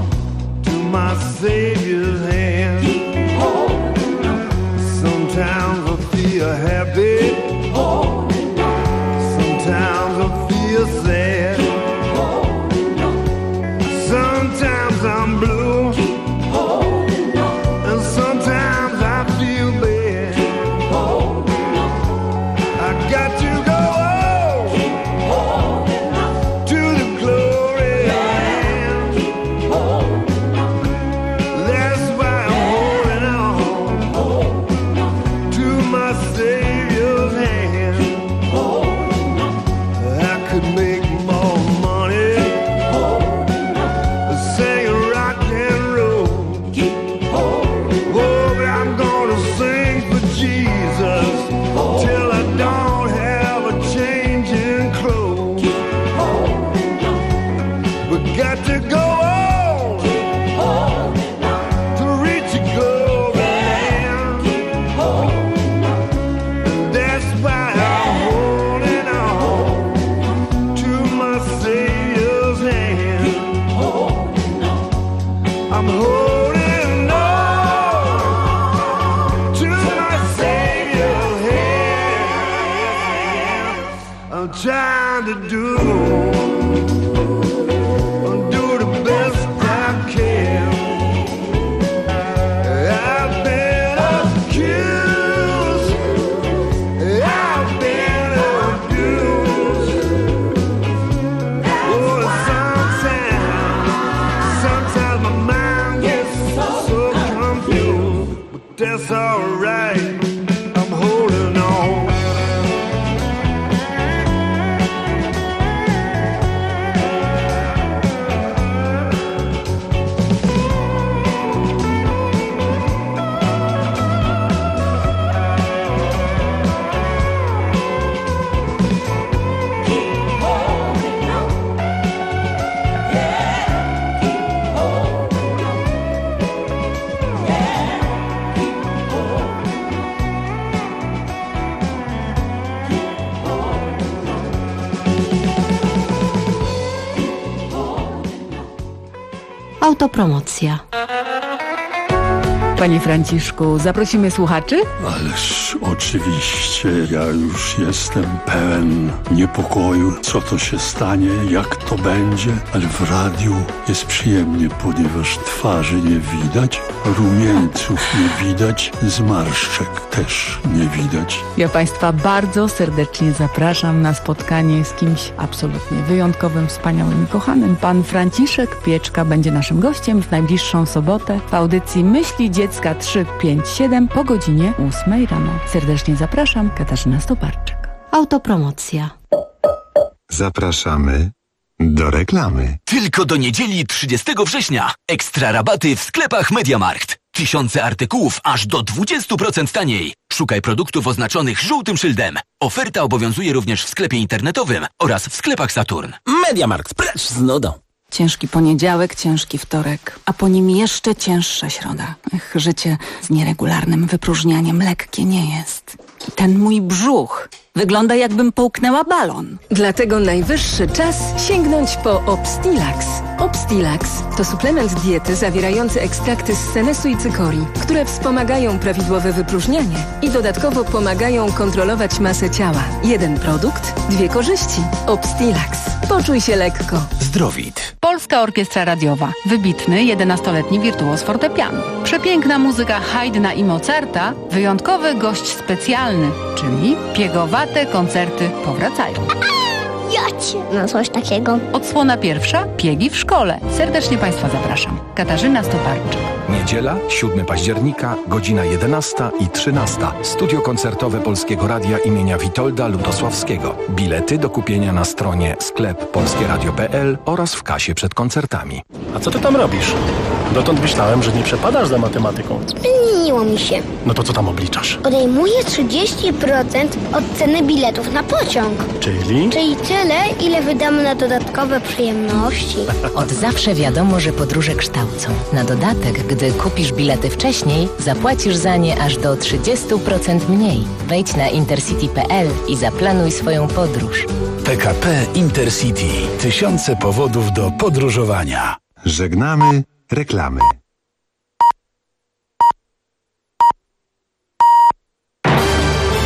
my Savior's hand. Sometimes I feel happy, sometimes I feel sad, sometimes I'm blue, and sometimes I feel bad. I got to go on to the glory land. That's why I'm holding on to my Savior's hand. I could make more money singing rock and roll. Oh, but I'm gonna sing for Jesus till I don't have a change in clothes. We got to go on to reach a glory land. That's why I'm holding on to my Savior's hand. I'm holding on to my Savior's hand. I'm trying to do the best I can. Autopromocja. Panie Franciszku, zaprosimy słuchaczy? Ależ oczywiście, ja już jestem pełen niepokoju, co to się stanie, jak to będzie, ale w radiu jest przyjemnie, ponieważ twarzy nie widać, rumieńców nie widać, zmarszczek też nie widać. Ja Państwa bardzo serdecznie zapraszam na spotkanie z kimś absolutnie wyjątkowym, wspaniałym i kochanym. Pan Franciszek Pieczka będzie naszym gościem w najbliższą sobotę w audycji Myśli Dziecka 357 po godzinie 8 rano. Serdecznie zapraszam, Katarzyna Stoparczyk. Autopromocja. Zapraszamy do reklamy. Tylko do niedzieli 30 września. Ekstra rabaty w sklepach MediaMarkt. Tysiące artykułów aż do 20% taniej. Szukaj produktów oznaczonych żółtym szyldem. Oferta obowiązuje również w sklepie internetowym oraz w sklepach Saturn. MediaMarkt, precz z nudą. Ciężki poniedziałek, ciężki wtorek, a po nim jeszcze cięższa środa. Życie z nieregularnym wypróżnianiem lekkie nie jest. Ten mój brzuch wygląda, jakbym połknęła balon. Dlatego najwyższy czas sięgnąć po Obstilax. Obstilax to suplement diety zawierający ekstrakty z senesu i cykorii, które wspomagają prawidłowe wypróżnianie i dodatkowo pomagają kontrolować masę ciała. Jeden produkt, dwie korzyści. Obstilax. Poczuj się lekko. Zdrowit. Polska Orkiestra Radiowa. Wybitny 11-letni wirtuoz fortepianu. Przepiękna muzyka Haydna i Mozarta. Wyjątkowy gość specjalny, czyli piegowate koncerty powracają. Jacie! No coś takiego. Odsłona pierwsza, Piegi w szkole. Serdecznie Państwa zapraszam. Katarzyna Stoparczyk. Niedziela, 7 października, godzina 11 i 13. Studio koncertowe Polskiego Radia imienia Witolda Lutosławskiego. Bilety do kupienia na stronie sklep polskieradio.pl oraz w kasie przed koncertami. A co ty tam robisz? Dotąd myślałem, że nie przepadasz za matematyką. Zmieniło mi się. No to co tam obliczasz? Odejmuję 30% od ceny biletów na pociąg. Czyli? Czyli tyle, ile wydamy na dodatkowe przyjemności. Od zawsze wiadomo, że podróże kształcą. Na dodatek, gdy kupisz bilety wcześniej, zapłacisz za nie aż do 30% mniej. Wejdź na intercity.pl i zaplanuj swoją podróż. PKP Intercity. Tysiące powodów do podróżowania. Żegnamy reklamy.